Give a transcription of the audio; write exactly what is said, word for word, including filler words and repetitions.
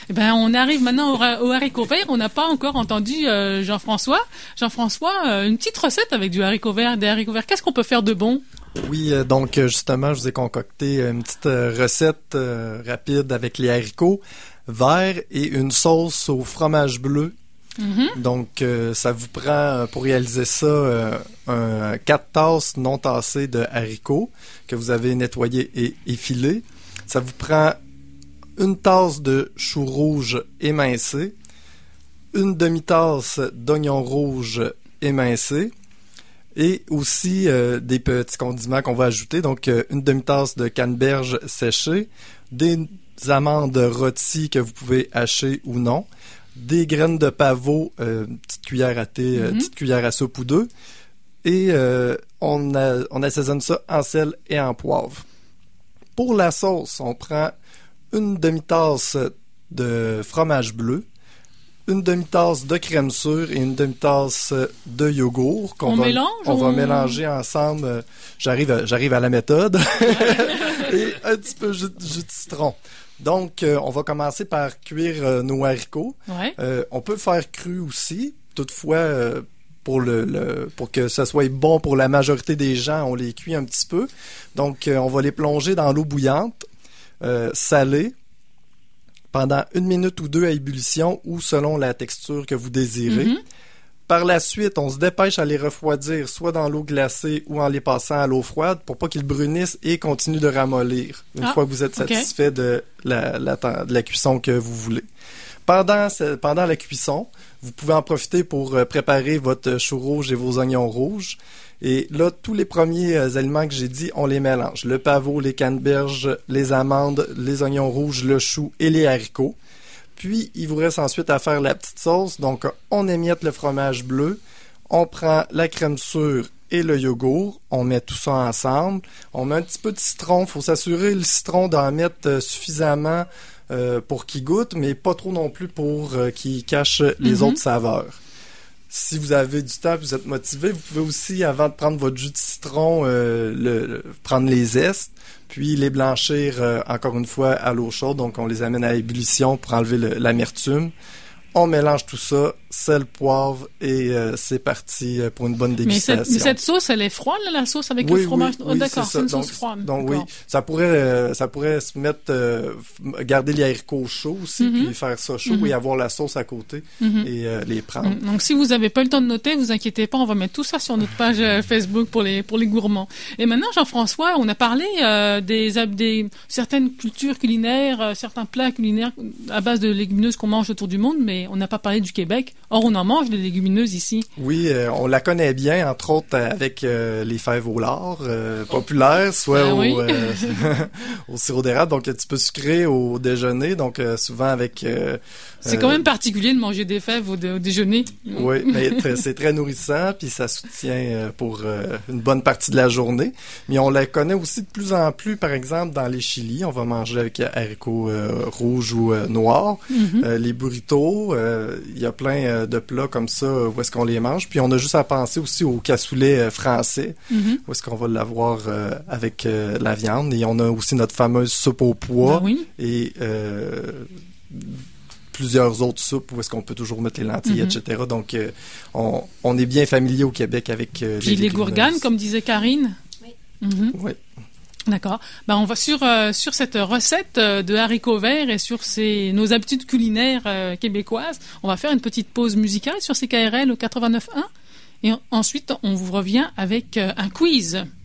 Eh ben, on arrive maintenant au, ra- au haricot vert. On n'a pas encore entendu euh, Jean-François. Jean-François, euh, une petite recette avec du haricot vert, des haricots verts. Qu'est-ce qu'on peut faire de bon? Oui, euh, donc euh, justement, je vous ai concocté une petite euh, recette euh, rapide avec les haricots verts et une sauce au fromage bleu. Mm-hmm. Donc, euh, ça vous prend, euh, pour réaliser ça, euh, un quatre tasses non tassées de haricots que vous avez nettoyés et effilés. Ça vous prend une tasse de choux rouge émincé, une demi-tasse d'oignons rouges émincés et aussi euh, des petits condiments qu'on va ajouter. Donc, euh, une demi-tasse de canneberge séchée, des amandes rôties que vous pouvez hacher ou non, des graines de pavot, euh, petite cuillère à thé, euh, Mm-hmm. petite cuillère à soupe ou deux, et euh, on, a, on assaisonne ça en sel et en poivre. Pour la sauce, on prend une demi-tasse de fromage bleu, une demi-tasse de crème sûre et une demi-tasse de yogourt qu'on On va, mélange on ou va on- mélanger ensemble. J'arrive à, j'arrive à la méthode. Et un petit peu de jus, jus de citron. Donc, euh, on va commencer par cuire euh, nos haricots. Ouais. Euh, on peut faire cru aussi. Toutefois, euh, pour le, le pour que ça soit bon pour la majorité des gens, on les cuit un petit peu. Donc, euh, on va les plonger dans l'eau bouillante, euh, salée, pendant une minute ou deux à ébullition ou selon la texture que vous désirez. Mhm. Par la suite, on se dépêche à les refroidir soit dans l'eau glacée ou en les passant à l'eau froide pour pas qu'ils brunissent et continuent de ramollir une Ah, fois que vous êtes ok. satisfait de la, la, de la cuisson que vous voulez. Pendant, ce- pendant la cuisson, vous pouvez en profiter pour euh, préparer votre chou rouge et vos oignons rouges. Et là, tous les premiers euh, aliments que j'ai dit, on les mélange. Le pavot, les canneberges, les amandes, les oignons rouges, le chou et les haricots. Puis, il vous reste ensuite à faire la petite sauce. Donc, on émiette le fromage bleu. On prend la crème sûre et le yogourt. On met tout ça ensemble. On met un petit peu de citron. Il faut s'assurer le citron d'en mettre euh, suffisamment euh, pour qu'il goûte, mais pas trop non plus pour euh, qu'il cache les Mhm. autres saveurs. Si vous avez du temps et vous êtes motivé, vous pouvez aussi, avant de prendre votre jus de citron, euh, le, le- prendre les zestes, puis les blanchir euh, encore une fois à l'eau chaude. Donc, on les amène à ébullition pour enlever le- l'amertume. On mélange tout ça, sel, poivre, et euh, c'est parti euh, pour une bonne Mais dégustation. cette, mais cette sauce, elle est froide, là, la sauce avec Oui, le fromage? oui, Oh, oui, d'accord, c'est c'est ça. une donc, sauce froide. Donc oui, D'accord. ça pourrait, euh, ça pourrait se mettre, euh, f- garder les haricots chauds aussi, Mhm. puis faire ça chaud Mhm. et avoir la sauce à côté Mhm. et euh, les prendre. Mm. Donc, si vous n'avez pas le temps de noter, vous inquiétez pas, on va mettre tout ça sur notre page euh, Facebook pour les pour les gourmands. Et maintenant, Jean-François, on a parlé euh, des, hab- des certaines cultures culinaires, euh, certains plats culinaires à base de légumineuses qu'on mange autour du monde, mais on n'a pas parlé du Québec. Or, on en mange des légumineuses ici. Oui, euh, on la connaît bien, entre autres euh, avec euh, les fèves au lard euh, populaires, soit Ah au, oui. euh, au sirop d'érable, donc un petit peu sucré au déjeuner, donc euh, souvent avec... euh, C'est euh, quand même particulier de manger des fèves au, dé- au déjeuner. Oui, mais très- c'est très nourrissant, puis ça soutient euh, pour euh, une bonne partie de la journée. Mais on la connaît aussi de plus en plus, par exemple, dans les chilis. On va manger avec haricots euh, rouges ou euh, noirs. Mhm. Euh, les burritos, euh, il y a plein euh, de plats comme ça euh, où est-ce qu'on les mange. Puis on a juste à penser aussi au cassoulet euh, français, Mhm. où est-ce qu'on va l'avoir euh, avec euh, la viande. Et on a aussi notre fameuse soupe au pois Ben oui. et euh, plusieurs autres soupes où est-ce qu'on peut toujours mettre les lentilles, Mhm. et cetera. Donc, euh, on, on est bien familier au Québec avec euh, Puis les légumineuses. gourganes, comme disait Karine. Oui. Mhm. Oui. D'accord. Ben, on va sur euh, sur cette recette euh, de haricots verts et sur ces nos habitudes culinaires euh, québécoises. On va faire une petite pause musicale sur C K R L au quatre-vingt-neuf point un et en- ensuite on vous revient avec euh, un quiz.